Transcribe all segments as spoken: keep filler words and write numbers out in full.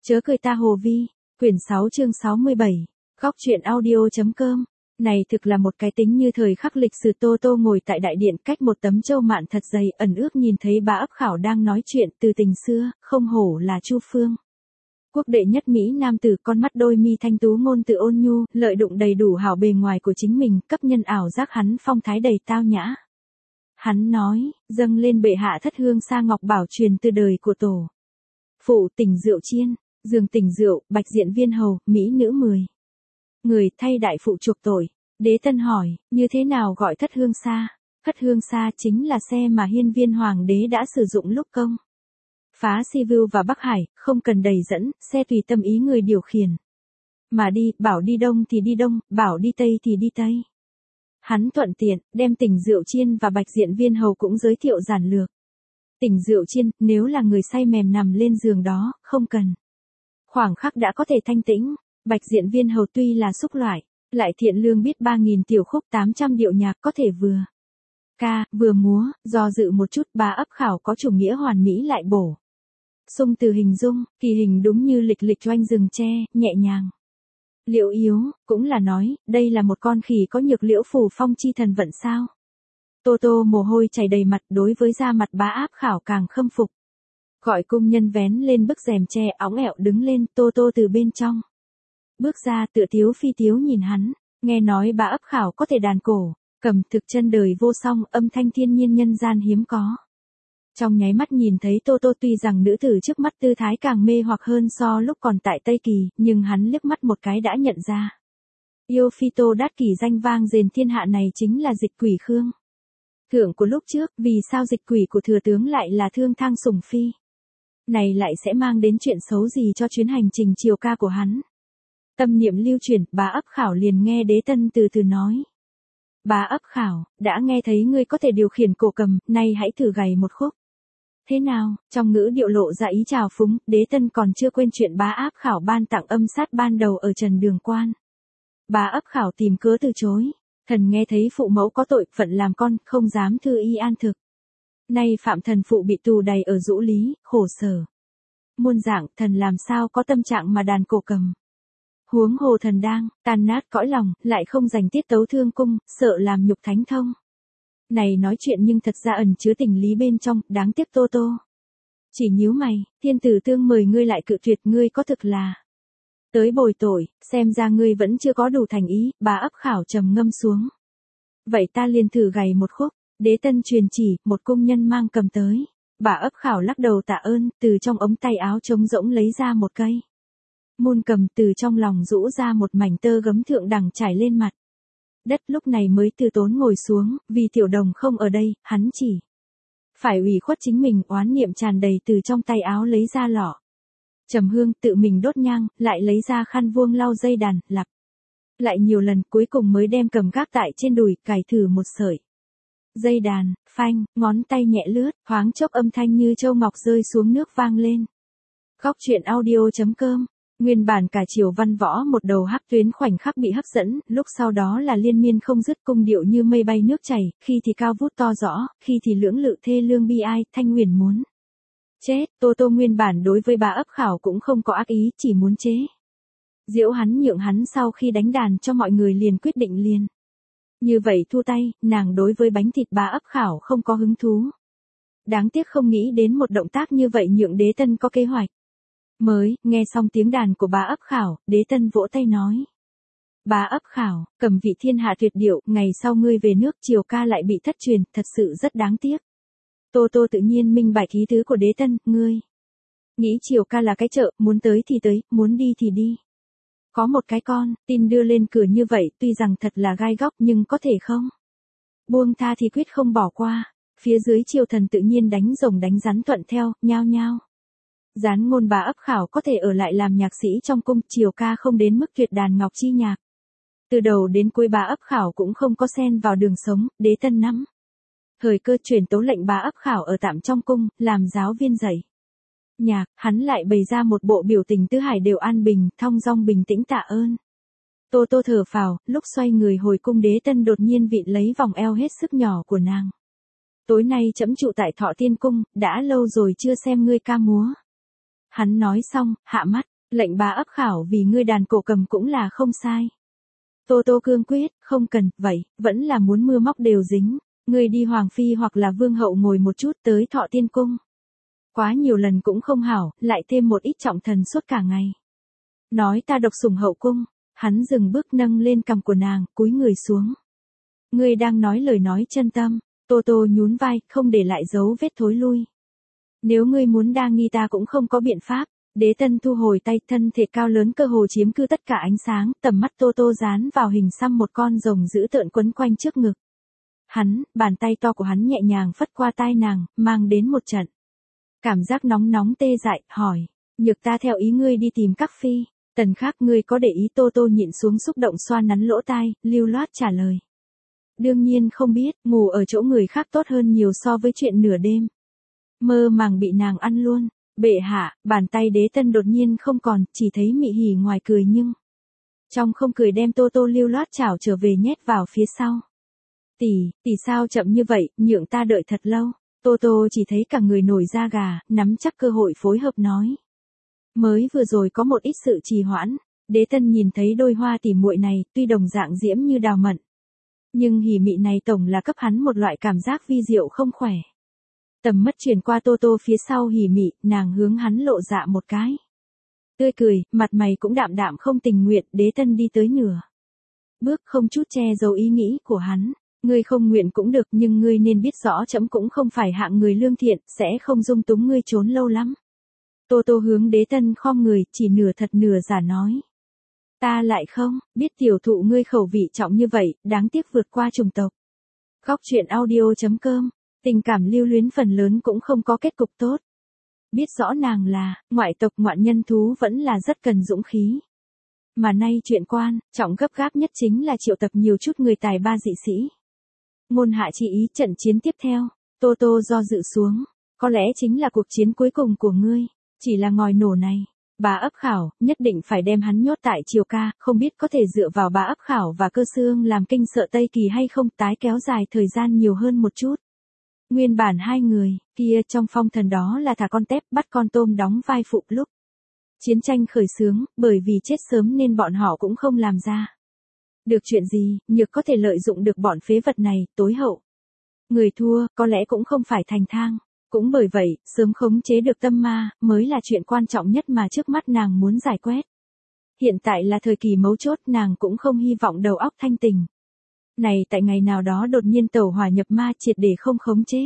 Chớ cười ta Hồ Vi, quyển sáu chương sáu mươi bảy, góc truyện audio.com. Này thực là một cái tính như thời khắc lịch sử. Tô Tô ngồi tại đại điện cách một tấm châu mạn thật dày, ẩn ước nhìn thấy Bá Ấp Khảo đang nói chuyện từ tình xưa, không hổ là Chu Phương. Quốc đệ nhất Mỹ nam tử, con mắt đôi mi thanh tú, ngôn từ ôn nhu, lợi dụng đầy đủ hảo bề ngoài của chính mình, cấp nhân ảo giác hắn phong thái đầy tao nhã. Hắn nói, dâng lên bệ hạ thất hương sa ngọc bảo truyền từ đời của tổ phụ, tỉnh rượu chiên, giường tỉnh rượu, bạch diện viên hầu, mỹ nữ mười người thay đại phụ chuộc tội. Đế Tân hỏi, như thế nào gọi thất hương sa? Thất hương sa chính là xe mà hiên viên hoàng đế đã sử dụng lúc công phá Sivu và Bắc Hải, không cần đầy dẫn, xe tùy tâm ý người điều khiển mà đi, bảo đi đông thì đi đông, bảo đi tây thì đi tây. Hắn thuận tiện, đem tỉnh rượu chiên và bạch diện viên hầu cũng giới thiệu giản lược. Tỉnh rượu chiên, nếu là người say mềm nằm lên giường đó, không cần khoảng khắc đã có thể thanh tĩnh. Bạch diện viên hầu tuy là xúc loại, lại thiện lương, biết ba nghìn tiểu khúc tám trăm điệu nhạc, có thể vừa ca, vừa múa. Do dự một chút, Bá Ấp Khảo có chủ nghĩa hoàn mỹ lại bổ sung từ hình dung, kỳ hình đúng như lịch lịch doanh rừng tre, nhẹ nhàng liễu yếu, cũng là nói, đây là một con khỉ có nhược liễu phù phong chi thần vận sao. Tô Tô mồ hôi chảy đầy mặt, đối với da mặt Bá Ấp Khảo càng khâm phục. Gọi cung nhân vén lên bức rèm tre, óng ẹo đứng lên. Tô Tô từ bên trong bước ra, tựa tiếu phi tiếu nhìn hắn, nghe nói Bá Ấp Khảo có thể đàn cổ, cầm, thực chân đời vô song, âm thanh thiên nhiên nhân gian hiếm có. Trong nháy mắt nhìn thấy Tô Tô, tuy rằng nữ tử trước mắt tư thái càng mê hoặc hơn so lúc còn tại Tây Kỳ, nhưng hắn liếc mắt một cái đã nhận ra. Yêu phi Tô Đát Kỷ danh vang rền thiên hạ này chính là dịch quỷ Khương thượng của lúc trước. Vì sao dịch quỷ của thừa tướng lại là Thương Thang Sủng Phi? Này lại sẽ mang đến chuyện xấu gì cho chuyến hành trình triều ca của hắn? Tâm niệm lưu chuyển, Bá Ấp Khảo liền nghe Đế Tân từ từ nói. Bá Ấp Khảo, đã nghe thấy ngươi có thể điều khiển cổ cầm, nay hãy thử gảy một khúc. Thế nào? Trong ngữ điệu lộ ra ý trào phúng. Đế Tân còn chưa quên chuyện Bá Ấp Khảo ban tặng âm sát ban đầu ở Trần Đường Quan. Bá Ấp Khảo tìm cớ từ chối. Thần nghe thấy phụ mẫu có tội, phận làm con, không dám thư y an thực. Nay phạm thần phụ bị tù đày ở Dũ Lý, khổ sở muôn dạng, thần làm sao có tâm trạng mà đàn cổ cầm. Huống hồ thần đang tan nát cõi lòng, lại không dành tiết tấu thương cung, sợ làm nhục thánh thông. Này nói chuyện nhưng thật ra ẩn chứa tình lý bên trong, đáng tiếc Tô Tô chỉ nhíu mày. Thiên tử tương mời ngươi lại cự tuyệt, ngươi có thực là tới bồi tội, xem ra ngươi vẫn chưa có đủ thành ý. Bá Ấp Khảo trầm ngâm xuống. Vậy ta liền thử gảy một khúc. Đế Tân truyền chỉ, một cung nhân mang cầm tới. Bá Ấp Khảo lắc đầu tạ ơn, từ trong ống tay áo trống rỗng lấy ra một cây môn cầm, từ trong lòng rũ ra một mảnh tơ gấm thượng đẳng trải lên mặt đất. Lúc này mới từ tốn ngồi xuống, vì tiểu đồng không ở đây, hắn chỉ phải ủy khuất chính mình. Oán niệm tràn đầy, từ trong tay áo lấy ra lọ trầm hương, tự mình đốt nhang, lại lấy ra khăn vuông lau dây đàn, lặp lại nhiều lần, cuối cùng mới đem cầm gác tại trên đùi, cài thử một sợi dây đàn, phanh, ngón tay nhẹ lướt, thoáng chốc âm thanh như châu ngọc rơi xuống nước vang lên. Góc truyện audio.com. Nguyên bản cả triều văn võ một đầu hắc tuyến khoảnh khắc bị hấp dẫn, lúc sau đó là liên miên không dứt, cung điệu như mây bay nước chảy, khi thì cao vút to rõ, khi thì lưỡng lự thê lương bi ai. Thanh Huyền muốn chết. Tô Tô nguyên bản đối với Bá Ấp Khảo cũng không có ác ý, chỉ muốn chế giễu hắn, nhượng hắn sau khi đánh đàn cho mọi người liền quyết định liền như vậy thu tay. Nàng đối với bánh thịt Bá Ấp Khảo không có hứng thú. Đáng tiếc không nghĩ đến một động tác như vậy nhượng Đế Tân có kế hoạch mới. Nghe xong tiếng đàn của Bá Ấp Khảo, Đế Tân vỗ tay nói. Bá Ấp Khảo, cầm vị thiên hạ tuyệt điệu, ngày sau ngươi về nước triều ca lại bị thất truyền, thật sự rất đáng tiếc. Tô Tô tự nhiên minh bạch ý tứ của Đế Tân, ngươi nghĩ triều ca là cái chợ, muốn tới thì tới, muốn đi thì đi. Có một cái con tin đưa lên cửa như vậy, tuy rằng thật là gai góc, nhưng có thể không buông tha thì quyết không bỏ qua. Phía dưới triều thần tự nhiên đánh rồng đánh rắn thuận theo, nhao nhao gián ngôn Bá Ấp Khảo có thể ở lại làm nhạc sĩ trong cung. Triều ca không đến mức tuyệt đàn ngọc chi nhạc. Từ đầu đến cuối Bá Ấp Khảo cũng không có xen vào đường sống. Đế Tân nắm thời cơ truyền tấu lệnh Bá Ấp Khảo ở tạm trong cung, làm giáo viên dạy nhạc. Hắn lại bày ra một bộ biểu tình tứ hải đều an bình, thong dong bình tĩnh tạ ơn. Tô Tô thở phào, lúc xoay người hồi cung Đế Tân đột nhiên vịn lấy vòng eo hết sức nhỏ của nàng. Tối nay trẫm trụ tại Thọ Tiên cung, đã lâu rồi chưa xem ngươi ca múa. Hắn nói xong, hạ mắt, Lệnh bá ấp khảo vì ngươi đàn cổ cầm cũng là không sai. Tô Tô cương quyết, không cần, vậy, vẫn là muốn mưa móc đều dính. Ngươi đi hoàng phi hoặc là vương hậu ngồi một chút tới Thọ Tiên Cung. Quá nhiều lần cũng không hảo, lại thêm một ít trọng thần suốt cả ngày. Nói ta độc sủng hậu cung, hắn dừng bước nâng lên cằm của nàng, cúi người xuống. Ngươi đang nói lời nói chân tâm, Tô Tô nhún vai, không để lại dấu vết thối lui. Nếu ngươi muốn đa nghi ta cũng không có biện pháp. Đế Tân thu hồi tay, thân thể cao lớn cơ hồ chiếm cư tất cả ánh sáng, tầm mắt Tô Tô dán vào hình xăm một con rồng dữ tợn quấn quanh trước ngực. Hắn, bàn tay to của hắn nhẹ nhàng phất qua tai nàng, mang đến một trận. Cảm giác nóng nóng tê dại, hỏi, nhược ta theo ý ngươi đi tìm các phi, tần khác ngươi có để ý? Tô Tô nhịn xuống xúc động xoa nắn lỗ tai, lưu loát trả lời. Đương nhiên không biết, ngủ ở chỗ người khác tốt hơn nhiều so với chuyện nửa đêm. Mơ màng bị nàng ăn luôn. Bệ hạ, bàn tay Đế Tân đột nhiên không còn, chỉ thấy Mị Hỉ ngoài cười nhưng trong không cười đem Tô Tô lưu loát chảo trở về nhét vào phía sau. Tỷ, tỷ sao chậm như vậy, nhượng ta đợi thật lâu. Tô Tô chỉ thấy cả người nổi da gà, nắm chắc cơ hội phối hợp nói. Mới vừa rồi có một ít sự trì hoãn, Đế Tân nhìn thấy đôi hoa tỉ muội này, tuy đồng dạng diễm như đào mận. Nhưng hỉ mị này tổng là cấp hắn một loại cảm giác vi diệu không khỏe. Tầm mắt chuyển qua Tô Tô phía sau hỉ mị, nàng hướng hắn lộ dạ một cái. Tươi cười, mặt mày cũng đạm đạm không tình nguyện, Đế Tân đi tới nửa bước không chút che giấu ý nghĩ của hắn. Ngươi không nguyện cũng được, nhưng ngươi nên biết rõ trẫm cũng không phải hạng người lương thiện, sẽ không dung túng ngươi trốn lâu lắm. Tô Tô hướng Đế Tân khom người, chỉ nửa thật nửa giả nói. Ta lại không, biết tiểu thụ ngươi khẩu vị trọng như vậy, đáng tiếc vượt qua chủng tộc. Góc truyện audio chấm com, tình cảm lưu luyến phần lớn cũng không có kết cục tốt. Biết rõ nàng là, ngoại tộc ngoạn nhân thú vẫn là rất cần dũng khí. Mà nay chuyện quan, trọng gấp gáp nhất chính là triệu tập nhiều chút người tài ba dị sĩ. Ngôn hạ chi ý trận chiến tiếp theo, Tô Tô do dự xuống, có lẽ chính là cuộc chiến cuối cùng của ngươi, chỉ là ngòi nổ này. Bá ấp khảo, nhất định phải đem hắn nhốt tại Triều Ca, không biết có thể dựa vào bá ấp khảo và cơ xương làm kinh sợ Tây Kỳ hay không, tái kéo dài thời gian nhiều hơn một chút. Nguyên bản hai người, kia trong phong thần đó là thả con tép bắt con tôm đóng vai phụ lúc. Chiến tranh khởi xướng, bởi vì chết sớm nên bọn họ cũng không làm ra được chuyện gì, nhược có thể lợi dụng được bọn phế vật này, tối hậu. Người thua, có lẽ cũng không phải thành thang. Cũng bởi vậy, sớm khống chế được tâm ma, mới là chuyện quan trọng nhất mà trước mắt nàng muốn giải quyết. Hiện tại là thời kỳ mấu chốt, nàng cũng không hy vọng đầu óc thanh tình. Này tại ngày nào đó đột nhiên tẩu hỏa nhập ma triệt để không khống chế.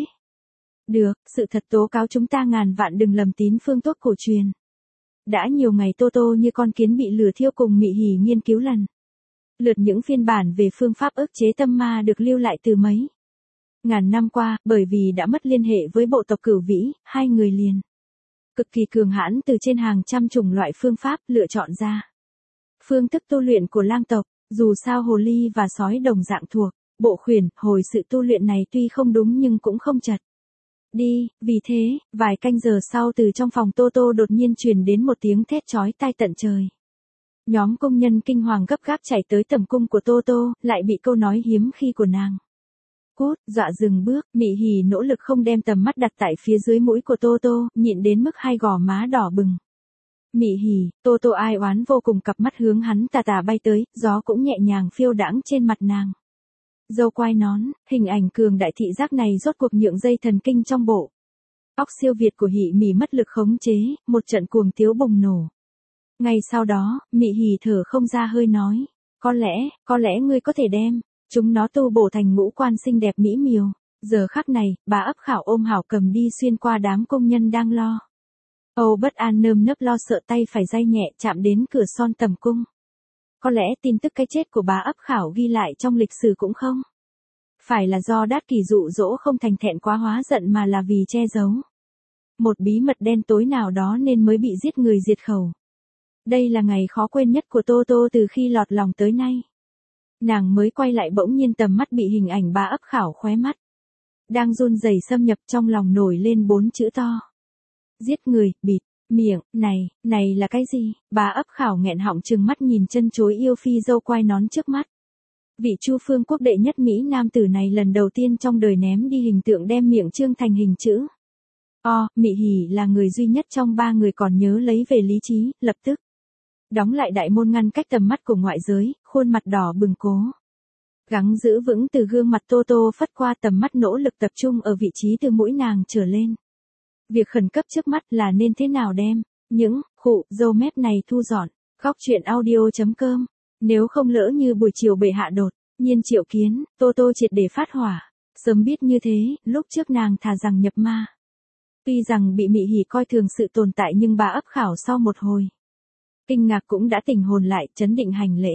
Được, sự thật tố cáo chúng ta ngàn vạn đừng lầm tín phương tốt cổ truyền. Đã nhiều ngày Tô Tô như con kiến bị lửa thiêu cùng Mị Hỉ nghiên cứu lần lượt những phiên bản về phương pháp ức chế tâm ma được lưu lại từ mấy ngàn năm qua, bởi vì đã mất liên hệ với bộ tộc Cửu Vĩ, hai người liền cực kỳ cường hãn từ trên hàng trăm chủng loại phương pháp lựa chọn ra. Phương thức tu luyện của lang tộc, dù sao hồ ly và sói đồng dạng thuộc bộ khuyển, hồi sự tu luyện này tuy không đúng nhưng cũng không chật đi, vì thế, vài canh giờ sau từ trong phòng Tô Tô đột nhiên truyền đến một tiếng thét chói tai tận trời. Nhóm công nhân kinh hoàng gấp gáp chạy tới tầm cung của Tô Tô, lại bị câu nói hiếm khi của nàng cút, dọa dừng bước. Mị Hỉ nỗ lực không đem tầm mắt đặt tại phía dưới mũi của Tô Tô, nhịn đến mức hai gò má đỏ bừng. Mị Hỉ, Tô Tô ai oán vô cùng, cặp mắt hướng hắn tà tà bay tới, gió cũng nhẹ nhàng phiêu đãng trên mặt nàng. Dâu quai nón, hình ảnh cường đại thị giác này rốt cuộc nhượng dây thần kinh trong bộ óc siêu việt của Hỉ Mỉ mất lực khống chế, một trận cuồng tiếu bùng nổ. Ngay sau đó, Mị Hỉ thở không ra hơi nói, có lẽ, có lẽ ngươi có thể đem chúng nó tu bổ thành ngũ quan xinh đẹp mỹ miều. Giờ khắc này, bà ấp khảo ôm hảo cầm đi xuyên qua đám công nhân đang lo âu bất an nơm nớp lo sợ, tay phải day nhẹ chạm đến cửa son tầm cung. Có lẽ tin tức cái chết của bà ấp khảo ghi lại trong lịch sử cũng không phải là do Đát Kỷ dụ dỗ không thành thẹn quá hóa giận, mà là vì che giấu một bí mật đen tối nào đó nên mới bị giết người diệt khẩu. Đây là ngày khó quên nhất của Tô Tô từ khi lọt lòng tới nay. Nàng mới quay lại bỗng nhiên tầm mắt bị hình ảnh bà ấp khảo khóe mắt đang run rẩy xâm nhập, trong lòng nổi lên bốn chữ to. Giết người, bịt miệng. Này, này là cái gì? Bà ấp khảo nghẹn họng trừng mắt nhìn chân chối yêu phi dâu quai nón trước mắt. Vị Chu Phương quốc đệ nhất Mỹ nam tử này lần đầu tiên trong đời ném đi hình tượng đem miệng trương thành hình chữ O. Mị Hỉ là người duy nhất trong ba người còn nhớ lấy về lý trí, lập tức đóng lại đại môn ngăn cách tầm mắt của ngoại giới, khuôn mặt đỏ bừng cố gắng giữ vững từ gương mặt Tô Tô phất qua, tầm mắt nỗ lực tập trung ở vị trí từ mũi nàng trở lên. Việc khẩn cấp trước mắt là nên thế nào đem những khụ râu mép này thu dọn. Góc truyện audio chấm com. Nếu không lỡ như buổi chiều bệ hạ đột nhiên triệu kiến, Tô Tô triệt để phát hỏa. Sớm biết như thế, lúc trước nàng thà rằng nhập ma. Tuy rằng bị Mị Hỉ coi thường sự tồn tại, nhưng bà ấp khảo sau một hồi kinh ngạc cũng đã tỉnh hồn lại, chấn định hành lễ.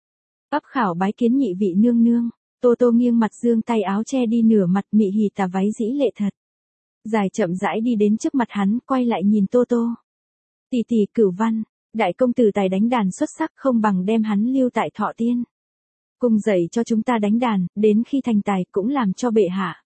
Ấp khảo bái kiến nhị vị nương nương. Tô Tô nghiêng mặt giương tay áo che đi nửa mặt. Mị Hỉ tà váy dĩ lệ thật dài chậm rãi đi đến trước mặt hắn, quay lại nhìn Tô Tô. Tỷ tỷ Cửu Văn, đại công tử tài đánh đàn xuất sắc, không bằng đem hắn lưu tại Thọ Tiên cùng dạy cho chúng ta đánh đàn, đến khi thành tài cũng làm cho bệ hạ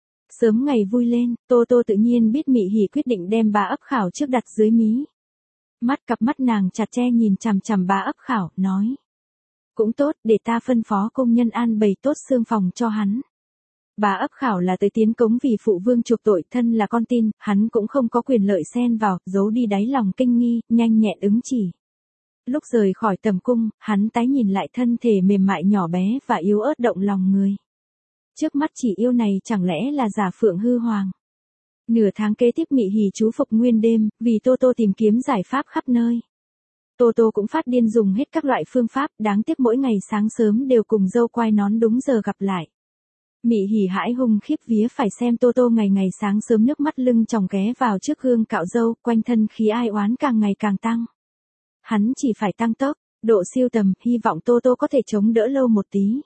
sớm ngày vui lên. Tô Tô tự nhiên biết Mị Hỉ quyết định đem bà ấp khảo trước đặt dưới mí mắt, cặp mắt nàng chặt che nhìn chằm chằm bà ấp khảo, nói: cũng tốt, để ta phân phó công nhân an bày tốt xương phòng cho hắn. Bà ấp khảo là tới tiến cống vì phụ vương chuộc tội, thân là con tin, hắn cũng không có quyền lợi xen vào, giấu đi đáy lòng kinh nghi, nhanh nhẹn ứng chỉ. Lúc rời khỏi tầm cung, hắn tái nhìn lại thân thể mềm mại nhỏ bé và yếu ớt động lòng người. Trước mắt chỉ yêu này chẳng lẽ là giả phượng hư hoàng. Nửa tháng kế tiếp Mị Hỉ chú phục nguyên đêm, vì Tô Tô tìm kiếm giải pháp khắp nơi. Tô Tô cũng phát điên dùng hết các loại phương pháp, đáng tiếc mỗi ngày sáng sớm đều cùng dâu quai nón đúng giờ gặp lại. Mị Hỉ hãi hùng khiếp vía phải xem Tô Tô ngày ngày sáng sớm nước mắt lưng tròng ghé vào trước gương cạo râu, quanh thân khí ai oán càng ngày càng tăng. Hắn chỉ phải tăng tốc, độ siêu tầm, hy vọng Tô Tô có thể chống đỡ lâu một tí.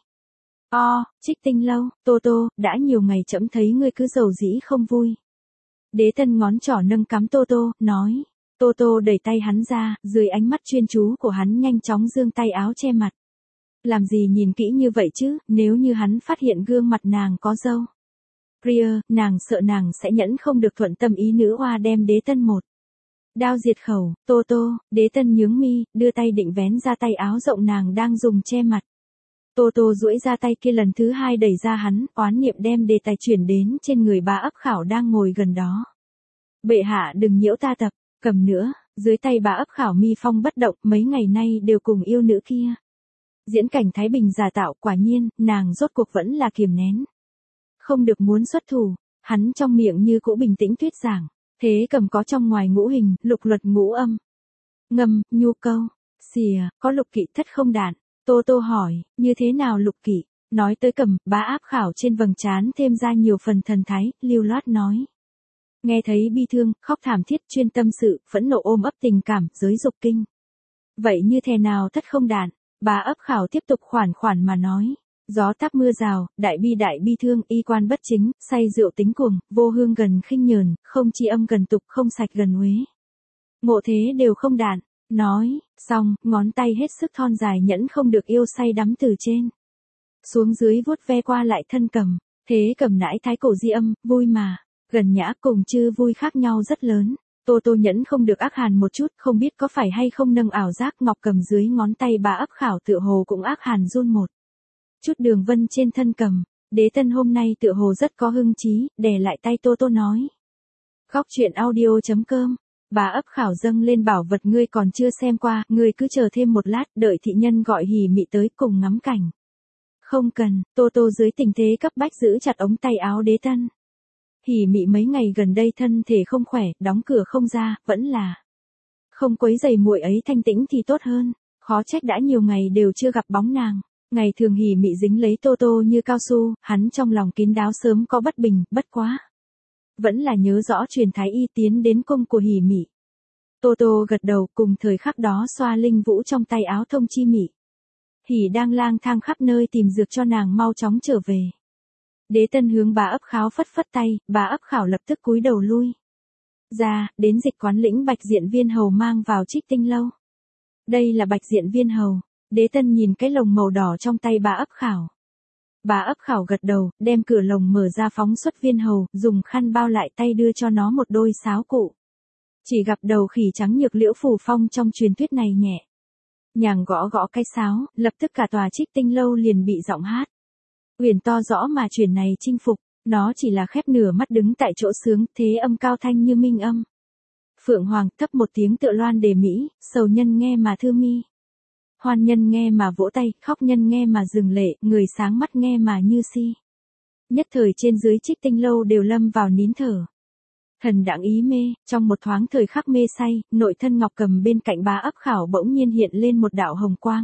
O, Trích Tinh Lâu, Tô Tô, đã nhiều ngày trẫm thấy ngươi cứ dầu dĩ không vui. Đế Tân ngón trỏ nâng cắm Tô Tô, nói. Tô Tô đẩy tay hắn ra, dưới ánh mắt chuyên chú của hắn nhanh chóng giương tay áo che mặt. Làm gì nhìn kỹ như vậy chứ, nếu như hắn phát hiện gương mặt nàng có râu ria, nàng sợ nàng sẽ nhẫn không được thuận tâm ý nữ oa đem Đế Tân một đao diệt khẩu. Tô Tô, Đế Tân nhướng mi, đưa tay định vén ra tay áo rộng nàng đang dùng che mặt. Tô Tô duỗi ra tay kia lần thứ hai đẩy ra hắn, oán niệm đem đề tài chuyển đến trên người bà ấp khảo đang ngồi gần đó. Bệ hạ đừng nhiễu ta tập, cầm nữa. Dưới tay bà ấp khảo mi phong bất động, mấy ngày nay đều cùng yêu nữ kia diễn cảnh Thái Bình giả tạo, quả nhiên, nàng rốt cuộc vẫn là kiềm nén. Không được muốn xuất thủ, hắn trong miệng như cũ bình tĩnh thuyết giảng. Thế cầm có trong ngoài ngũ hình, lục luật ngũ âm, ngâm, nhu câu, xìa, có lục kỵ thất không đạn. Tô Tô hỏi, như thế nào lục kỵ? Nói tới cầm, bá áp khảo trên vầng trán thêm ra nhiều phần thần thái, lưu loát nói. Nghe thấy bi thương, khóc thảm thiết, chuyên tâm sự, phẫn nộ ôm ấp tình cảm, giới dục kinh. Vậy như thế nào thất không đạn? Bá ấp khảo tiếp tục khoản khoản mà nói. Gió táp mưa rào, đại bi đại bi thương, y quan bất chính, say rượu tính cuồng, vô hương gần khinh nhờn, không tri âm gần tục, không sạch gần uế. Ngộ thế đều không đạn. Nói, xong, ngón tay hết sức thon dài nhẫn không được yêu say đắm từ trên xuống dưới vuốt ve qua lại thân cầm. Thế cầm nãi thái cổ di âm, vui mà, gần nhã cùng chư vui khác nhau rất lớn. Tô Tô nhẫn không được ác hàn một chút, không biết có phải hay không nâng ảo giác ngọc cầm dưới ngón tay bà ấp khảo tựa hồ cũng ác hàn run một chút đường vân trên thân cầm. Đế Tân hôm nay tựa hồ rất có hưng trí, đè lại tay Tô Tô nói. Góc truyện audio chấm com. Bà ấp khảo dâng lên bảo vật ngươi còn chưa xem qua, ngươi cứ chờ thêm một lát, đợi thị nhân gọi Hỉ Mị tới cùng ngắm cảnh. Không cần. Tô Tô dưới tình thế cấp bách giữ chặt ống tay áo Đế Tân. Hỉ Mị mấy ngày gần đây thân thể không khỏe, đóng cửa không ra, vẫn là không quấy rầy muội ấy thanh tĩnh thì tốt hơn. Khó trách đã nhiều ngày đều chưa gặp bóng nàng. Ngày thường Hỉ Mị dính lấy Tô Tô như cao su, hắn trong lòng kín đáo sớm có bất bình, bất quá vẫn là nhớ rõ truyền thái y tiến đến cung của Hỉ Mị. Tô Tô gật đầu, cùng thời khắc đó xoa linh vũ trong tay áo thông chi Mị. Hỉ đang lang thang khắp nơi tìm dược cho nàng mau chóng trở về. Đế Tân hướng bà ấp khảo phất phất tay, bà ấp khảo lập tức cúi đầu lui ra, đến dịch quán lĩnh Bạch Diện Viên hầu mang vào Trích Tinh Lâu. Đây là Bạch Diện Viên hầu. Đế Tân nhìn cái lồng màu đỏ trong tay bà ấp khảo. Bà ấp khảo gật đầu, đem cửa lồng mở ra phóng xuất viên hầu, dùng khăn bao lại tay đưa cho nó một đôi sáo cụ. Chỉ gặp đầu khỉ trắng nhược Liễu Phù Phong trong truyền thuyết này nhẹ nhàng gõ gõ cái sáo, lập tức cả tòa Trích Tinh Lâu liền bị giọng hát uyển to rõ mà truyền này chinh phục. Nó chỉ là khép nửa mắt đứng tại chỗ sướng, thế âm cao thanh như minh âm. Phượng Hoàng thấp một tiếng tựa loan đề mỹ, sầu nhân nghe mà thư mi. Hoan nhân nghe mà vỗ tay, khóc nhân nghe mà dừng lệ, người sáng mắt nghe mà như si. Nhất thời trên dưới Trích Tinh lâu đều lâm vào nín thở. Thần đãng ý mê, trong một thoáng thời khắc mê say, nội thân Ngọc Cầm bên cạnh Bá Ấp Khảo bỗng nhiên hiện lên một đạo hồng quang.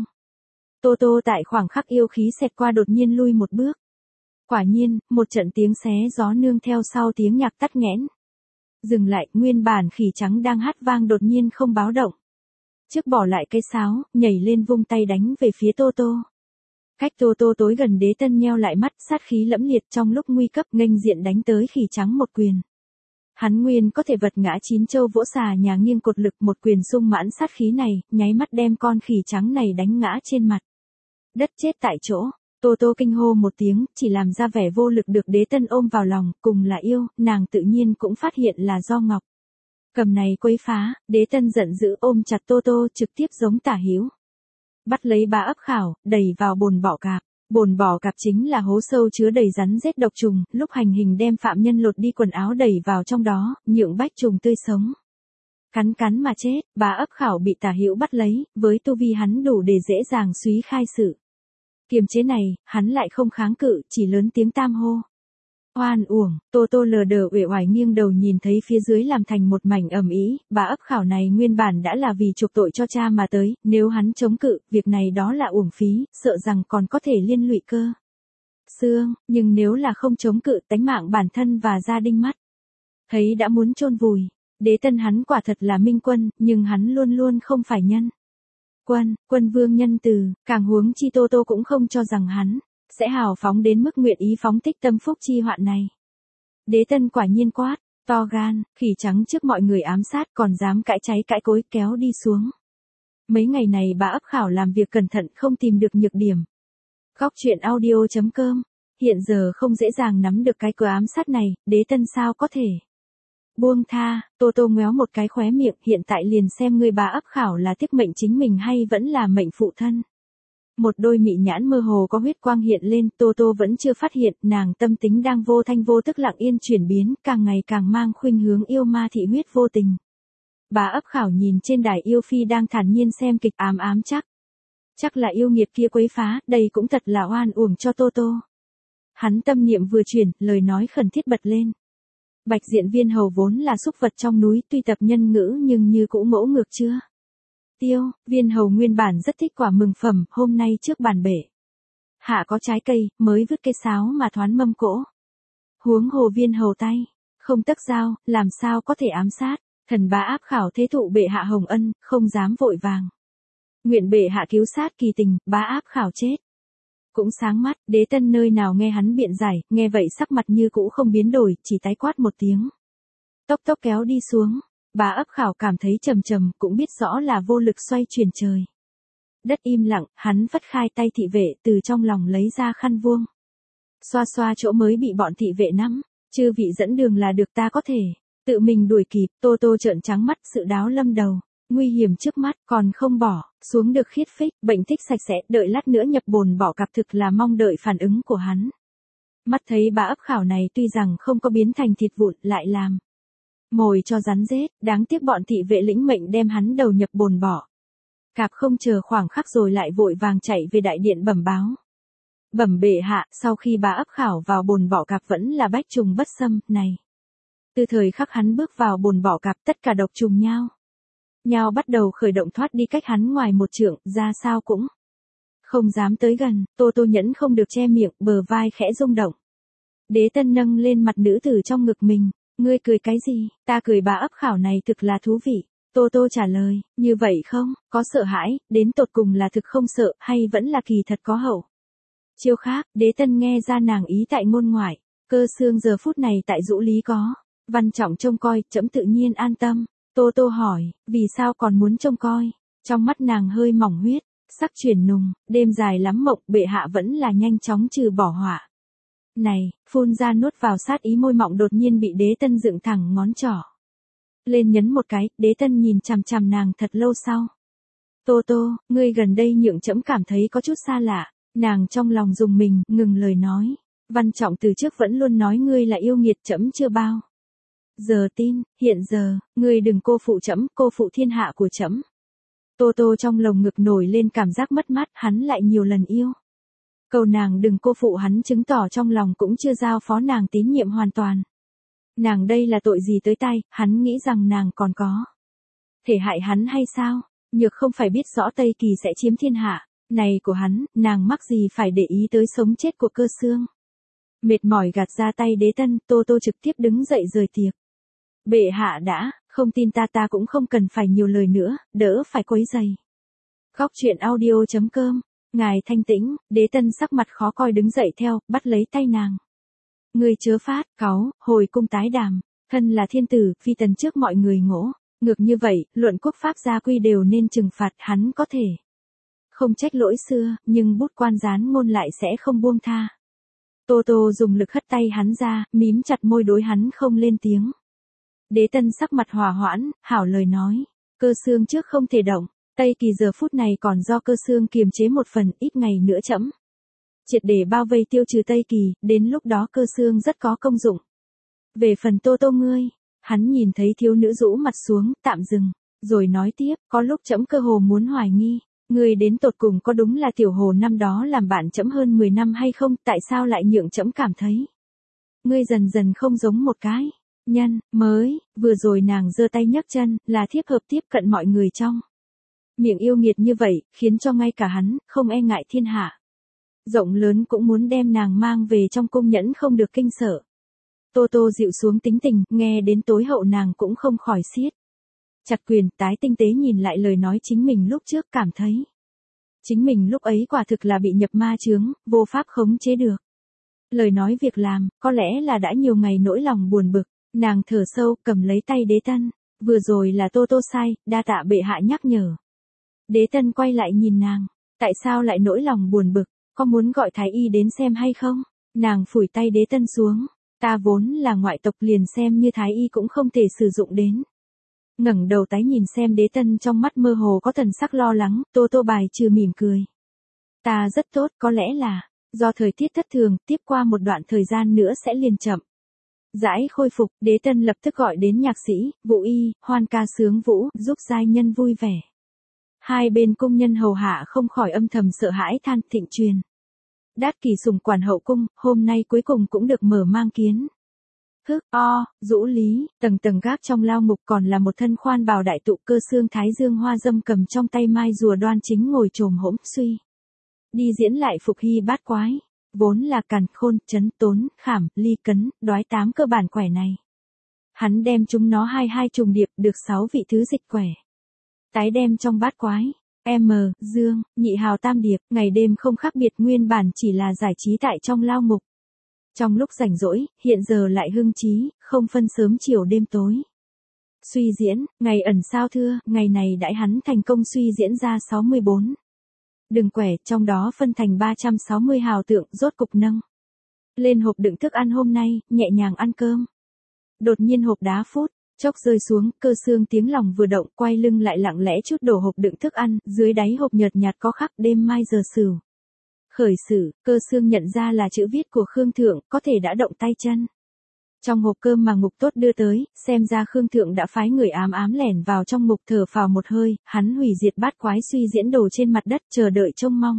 Tô Tô tại khoảng khắc yêu khí xẹt qua đột nhiên lui một bước. Quả nhiên, một trận tiếng xé gió nương theo sau tiếng nhạc tắt nghẽn. Dừng lại, nguyên bản khỉ trắng đang hát vang đột nhiên không báo động. Trước bỏ lại cây sáo, nhảy lên vung tay đánh về phía Tô Tô. Cách Tô Tô tối gần Đế Tân nheo lại mắt, sát khí lẫm liệt trong lúc nguy cấp nghênh diện đánh tới khỉ trắng một quyền. Hắn nguyên có thể vật ngã chín châu vỗ xà nhà nghiêng cột lực, một quyền sung mãn sát khí này, nháy mắt đem con khỉ trắng này đánh ngã trên mặt đất chết tại chỗ. Tô Tô kinh hô một tiếng, chỉ làm ra vẻ vô lực được Đế Tân ôm vào lòng, cùng là yêu, nàng tự nhiên cũng phát hiện là do Ngọc Cầm này quấy phá. Đế Tân giận dữ ôm chặt Tô Tô trực tiếp giống tả hữu. Bắt lấy Bá Ấp Khảo, đẩy vào bồn bọ cạp. Bồn bò cạp chính là hố sâu chứa đầy rắn rết độc trùng, lúc hành hình đem phạm nhân lột đi quần áo đẩy vào trong đó, nhượng bách trùng tươi sống. Cắn cắn mà chết, Bá Ấp Khảo bị tả hữu bắt lấy, với tu vi hắn đủ để dễ dàng súy khai sự. Kiềm chế này, hắn lại không kháng cự, chỉ lớn tiếng tam hô. Oan uổng. Tô Tô lờ đờ uể oải nghiêng đầu nhìn thấy phía dưới làm thành một mảnh ầm ĩ, Bá Ấp Khảo này nguyên bản đã là vì chuộc tội cho cha mà tới, nếu hắn chống cự, việc này đó là uổng phí, sợ rằng còn có thể liên lụy cơ xương, nhưng nếu là không chống cự, tánh mạng bản thân và gia đình mắt thấy đã muốn chôn vùi. Đế Tân hắn quả thật là minh quân, nhưng hắn luôn luôn không phải nhân quân, quân vương nhân từ, càng huống chi Tô Tô cũng không cho rằng hắn sẽ hào phóng đến mức nguyện ý phóng thích tâm phúc chi hoạn này. Đế Tân quả nhiên quát, to gan, khỉ trắng trước mọi người ám sát còn dám cãi cháy cãi cối kéo đi xuống. Mấy ngày này Bá Ấp Khảo làm việc cẩn thận không tìm được nhược điểm. Góc truyện audio chấm com, hiện giờ không dễ dàng nắm được cái cớ ám sát này, Đế Tân sao có thể buông tha. Tô Tô ngoéo một cái khóe miệng, hiện tại liền xem người Bá Ấp Khảo là tiếc mệnh chính mình hay vẫn là mệnh phụ thân. Một đôi mị nhãn mơ hồ có huyết quang hiện lên, Tô Tô vẫn chưa phát hiện, nàng tâm tính đang vô thanh vô tức lặng yên chuyển biến, càng ngày càng mang khuynh hướng yêu ma thị huyết vô tình. Bá Ấp Khảo nhìn trên đài yêu phi đang thản nhiên xem kịch ám ám chắc. Chắc là yêu nghiệt kia quấy phá, đây cũng thật là oan uổng cho Tô Tô. Hắn tâm niệm vừa chuyển, lời nói khẩn thiết bật lên. Bạch Diện Viên hầu vốn là súc vật trong núi, tuy tập nhân ngữ nhưng như cũ ngỗ ngược chưa tiêu. Viên hầu nguyên bản rất thích quả mừng phẩm, hôm nay trước bàn bể hạ có trái cây, mới vứt cây sáo mà thoán mâm cỗ. Huống hồ viên hầu tay không tấc dao, làm sao có thể ám sát. Thần Bá Áp Khảo thế thụ bệ hạ hồng ân, không dám vội vàng. Nguyện bệ hạ cứu sát kỳ tình, Bá Áp Khảo chết cũng sáng mắt. Đế Tân nơi nào nghe hắn biện giải, nghe vậy sắc mặt như cũ không biến đổi, chỉ tái quát một tiếng. Tốc tốc kéo đi xuống. Bá Ấp Khảo cảm thấy trầm trầm, cũng biết rõ là vô lực xoay chuyển trời đất im lặng, hắn vất khai tay thị vệ, từ trong lòng lấy ra khăn vuông, xoa xoa chỗ mới bị bọn thị vệ nắm. Chư vị dẫn đường là được, ta có thể tự mình đuổi kịp. Tô Tô trợn trắng mắt, sự đáo lâm đầu, nguy hiểm trước mắt, còn không bỏ xuống được khiết phích, bệnh thích sạch sẽ, đợi lát nữa nhập bồn bỏ cặp, thực là mong đợi phản ứng của hắn. Mắt thấy Bá Ấp Khảo này tuy rằng không có biến thành thịt vụn, lại làm mồi cho rắn rết, đáng tiếc bọn thị vệ lĩnh mệnh đem hắn đầu nhập bồn bỏ cạp, không chờ khoảng khắc rồi lại vội vàng chạy về đại điện bẩm báo. Bẩm bệ hạ, sau khi Bá Ấp Khảo vào bồn bỏ cạp vẫn là bách trùng bất xâm, này. Từ thời khắc hắn bước vào bồn bỏ cạp, tất cả độc trùng nhao nhao bắt đầu khởi động thoát đi cách hắn ngoài một trượng, ra sao cũng không dám tới gần. Tô Tô nhẫn không được che miệng, bờ vai khẽ rung động. Đế Tân nâng lên mặt nữ tử trong ngực mình. Ngươi cười cái gì? Ta cười Bá Ấp Khảo này thực là thú vị. Tô Tô trả lời, như vậy không, có sợ hãi, đến tột cùng là thực không sợ, hay vẫn là kỳ thật có hậu chiêu khác. Đế Tân nghe ra nàng ý tại ngôn ngoại, cơ xương giờ phút này tại Dũ Lý có Văn Trọng trông coi, trẫm tự nhiên an tâm. Tô Tô hỏi, vì sao còn muốn trông coi? Trong mắt nàng hơi mỏng huyết, sắc chuyển nùng, đêm dài lắm mộng, bệ hạ vẫn là nhanh chóng trừ bỏ họa này. Phun ra nuốt vào sát ý, môi mọng đột nhiên bị Đế Tân dựng thẳng ngón trỏ lên nhấn một cái. Đế Tân nhìn chằm chằm nàng thật lâu sau. Tô Tô, ngươi gần đây nhượng trẫm cảm thấy có chút xa lạ. Nàng trong lòng rùng mình, ngừng lời nói. Văn Trọng từ trước vẫn luôn nói ngươi là yêu nghiệt, trẫm chưa bao Giờ tin, hiện giờ, ngươi đừng cô phụ trẫm, cô phụ thiên hạ của trẫm. Tô Tô trong lồng ngực nổi lên cảm giác mất mát, hắn lại nhiều lần yêu. Cầu nàng đừng cô phụ hắn, chứng tỏ trong lòng cũng chưa giao phó nàng tín nhiệm hoàn toàn. Nàng đây là tội gì tới tay, hắn nghĩ rằng nàng còn có thể hại hắn hay sao? Nhược không phải biết rõ Tây Kỳ sẽ chiếm thiên hạ, này của hắn, nàng mắc gì phải để ý tới sống chết của Cơ Xương. Mệt mỏi gạt ra tay Đế Tân, Tô Tô trực tiếp đứng dậy rời tiệc. Bệ hạ đã, không tin ta ta cũng không cần phải nhiều lời nữa, đỡ phải quấy rầy. Góc truyện audio chấm com, ngài thanh tĩnh, Đế Tân sắc mặt khó coi đứng dậy theo, bắt lấy tay nàng. Người chớ phát, cáu, hồi cung tái đàm, thân là thiên tử, phi tần trước mọi người ngỗ. Ngược như vậy, luận quốc pháp gia quy đều nên trừng phạt hắn có thể. Không trách lỗi xưa, nhưng bút quan gián ngôn lại sẽ không buông tha. Tô Tô dùng lực hất tay hắn ra, mím chặt môi đối hắn không lên tiếng. Đế Tân sắc mặt hòa hoãn, hảo lời nói. Cơ Xương trước không thể động, Tây Kỳ giờ phút này còn do Cơ Xương kiềm chế một phần, ít ngày nữa trẫm triệt để bao vây tiêu trừ Tây Kỳ, đến lúc đó Cơ Xương rất có công dụng. Về phần Tô Tô ngươi, hắn nhìn thấy thiếu nữ rũ mặt xuống, tạm dừng, rồi nói tiếp, có lúc trẫm cơ hồ muốn hoài nghi, ngươi đến tột cùng có đúng là tiểu hồ năm đó làm bạn trẫm hơn mười năm hay không, tại sao lại nhượng trẫm cảm thấy ngươi dần dần không giống một cái nhân mới. Vừa rồi nàng giơ tay nhấc chân, là thiếp hợp tiếp cận mọi người trong miệng yêu nghiệt như vậy, khiến cho ngay cả hắn không e ngại thiên hạ rộng lớn cũng muốn đem nàng mang về trong cung, nhẫn không được kinh sợ. Tô Tô dịu xuống tính tình, nghe đến tối hậu nàng cũng không khỏi siết chặt quyền, tái tinh tế nhìn lại lời nói chính mình lúc trước, cảm thấy chính mình lúc ấy quả thực là bị nhập ma chướng, vô pháp khống chế được. Lời nói việc làm, có lẽ là đã nhiều ngày nỗi lòng buồn bực, nàng thở sâu, cầm lấy tay Đế Tân, vừa rồi là Tô Tô sai, đa tạ bệ hạ nhắc nhở. Đế Tân quay lại nhìn nàng, tại sao lại nỗi lòng buồn bực, có muốn gọi thái y đến xem hay không? Nàng phủi tay Đế Tân xuống. Ta vốn là ngoại tộc, liền xem như thái y cũng không thể sử dụng đến. Ngẩng đầu tái nhìn xem Đế Tân, trong mắt mơ hồ có thần sắc lo lắng. Tô Tô bài trừ mỉm cười. Ta rất tốt, có lẽ là do thời tiết thất thường, tiếp qua một đoạn thời gian nữa sẽ liền chậm rãi khôi phục. Đế Tân lập tức gọi đến nhạc sĩ, Vũ Y, hoan ca sướng vũ, giúp giai nhân vui vẻ. Hai bên cung nhân hầu hạ không khỏi âm thầm sợ hãi than. Thịnh truyền Đát Kỳ sùng quản hậu cung, hôm nay cuối cùng cũng được mở mang kiến. Hức, o, Dũ Lý, tầng tầng gác trong lao ngục, còn là một thân khoan bào đại tụ, Cơ Xương thái dương hoa dâm cầm trong tay mai rùa đoan chính ngồi trồm hỗn suy. Đi diễn lại phục hy bát quái, vốn là càn khôn, chấn tốn, khảm, ly cấn, đoái tám cơ bản quẻ này. Hắn đem chúng nó hai hai trùng điệp, được sáu vị thứ dịch quẻ. Tái đem trong bát quái. M, Dương, nhị hào tam điệp, ngày đêm không khác biệt, nguyên bản chỉ là giải trí tại trong lao ngục. Trong lúc rảnh rỗi, hiện giờ lại hưng trí, không phân sớm chiều đêm tối. Suy diễn, ngày ẩn sao thưa, ngày này đãi hắn thành công suy diễn ra sáu mươi bốn. Đừng quẻ, trong đó phân thành ba trăm sáu mươi hào tượng, rốt cục nâng lên hộp đựng thức ăn hôm nay, nhẹ nhàng ăn cơm. Đột nhiên hộp đá phút chốc rơi xuống, Cơ Xương tiếng lòng vừa động, quay lưng lại lặng lẽ chút đổ hộp đựng thức ăn, dưới đáy hộp nhợt nhạt có khắc đêm mai giờ sửu. Khởi sử, Cơ Xương nhận ra là chữ viết của Khương Thượng, có thể đã động tay chân. Trong hộp cơm mà ngục tốt đưa tới, xem ra Khương Thượng đã phái người ám ám lẻn vào trong ngục, thở phào một hơi, hắn hủy diệt bát quái suy diễn đồ trên mặt đất, chờ đợi trông mong.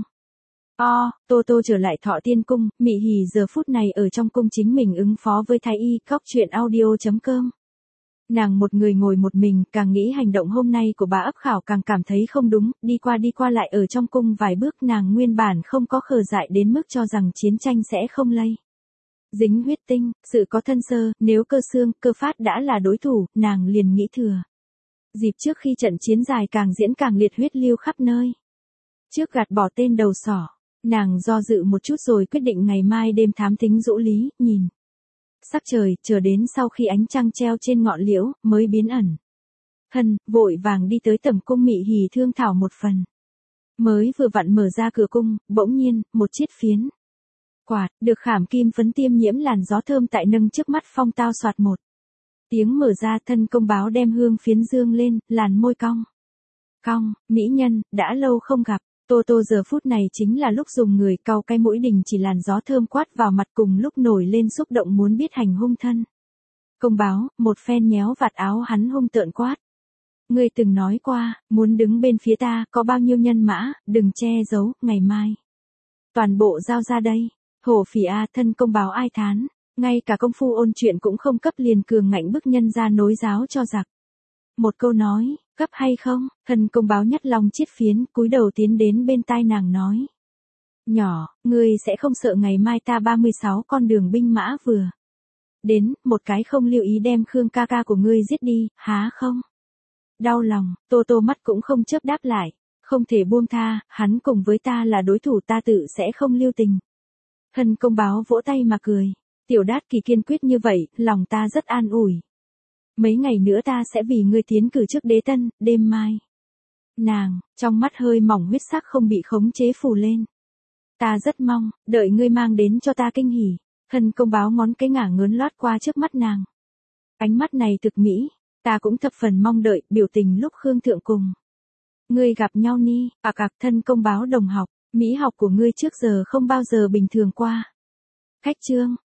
O, Tô Tô trở lại Thọ Tiên cung, Mị Hỉ giờ phút này ở trong cung chính mình ứng phó với thái y. Góc truyện audio chấm com. Nàng một người ngồi một mình, càng nghĩ hành động hôm nay của bà ấp khảo càng cảm thấy không đúng, đi qua đi qua lại ở trong cung vài bước, nàng nguyên bản không có khờ dại đến mức cho rằng chiến tranh sẽ không lây dính huyết tinh, sự có thân sơ, nếu Cơ Xương, Cơ Phát đã là đối thủ, nàng liền nghĩ thừa dịp trước khi trận chiến dài càng diễn càng liệt, huyết lưu khắp nơi. Trước gạt bỏ tên đầu sỏ, nàng do dự một chút rồi quyết định ngày mai đêm thám thính Dũ Lý, nhìn sắc trời, chờ đến sau khi ánh trăng treo trên ngọn liễu, mới biến ẩn thân, vội vàng đi tới tẩm cung Mị Hỉ thương thảo một phần. Mới vừa vặn mở ra cửa cung, bỗng nhiên, một chiếc phiến quạt, được khảm kim phấn tiêm nhiễm làn gió thơm tại nâng trước mắt phong tao soạt một tiếng mở ra, thân công báo đem hương phiến dương lên, làn môi cong. Cong, mỹ nhân, đã lâu không gặp. Tô Tô giờ phút này chính là lúc dùng người cau cái mũi, đình chỉ làn gió thơm quát vào mặt, cùng lúc nổi lên xúc động muốn biết hành hung thân. Công báo, một phen nhéo vạt áo hắn hung tợn quát. Ngươi từng nói qua, muốn đứng bên phía ta, có bao nhiêu nhân mã, đừng che giấu, ngày mai. Toàn bộ giao ra đây. Hổ phỉ a, thân công báo ai thán. Ngay cả công phu ôn chuyện cũng không cấp liền cường ngạnh bức nhân ra nối giáo cho giặc. Một câu nói, cấp hay không, thân công báo nhất lòng chiết phiến, cúi đầu tiến đến bên tai nàng nói. Nhỏ, ngươi sẽ không sợ ngày mai ta ba mươi sáu con đường binh mã vừa. Đến, một cái không lưu ý đem Khương ca ca của ngươi giết đi, há không? Đau lòng, Tô Tô mắt cũng không chớp đáp lại. Không thể buông tha, hắn cùng với ta là đối thủ, ta tự sẽ không lưu tình. Thân công báo vỗ tay mà cười. Tiểu Đát Kỳ kiên quyết như vậy, lòng ta rất an ủi. Mấy ngày nữa ta sẽ vì ngươi tiến cử trước đế tân, đêm mai. Nàng, trong mắt hơi mỏng huyết sắc không bị khống chế phù lên. Ta rất mong, đợi ngươi mang đến cho ta kinh hỉ. Thân công báo ngón cái ngả ngớn lót qua trước mắt nàng. Ánh mắt này thực mỹ, ta cũng thập phần mong đợi, biểu tình lúc Khương Thượng cùng. Ngươi gặp nhau ni, ạc ạc thân công báo đồng học, mỹ học của ngươi trước giờ không bao giờ bình thường qua. Khách chương.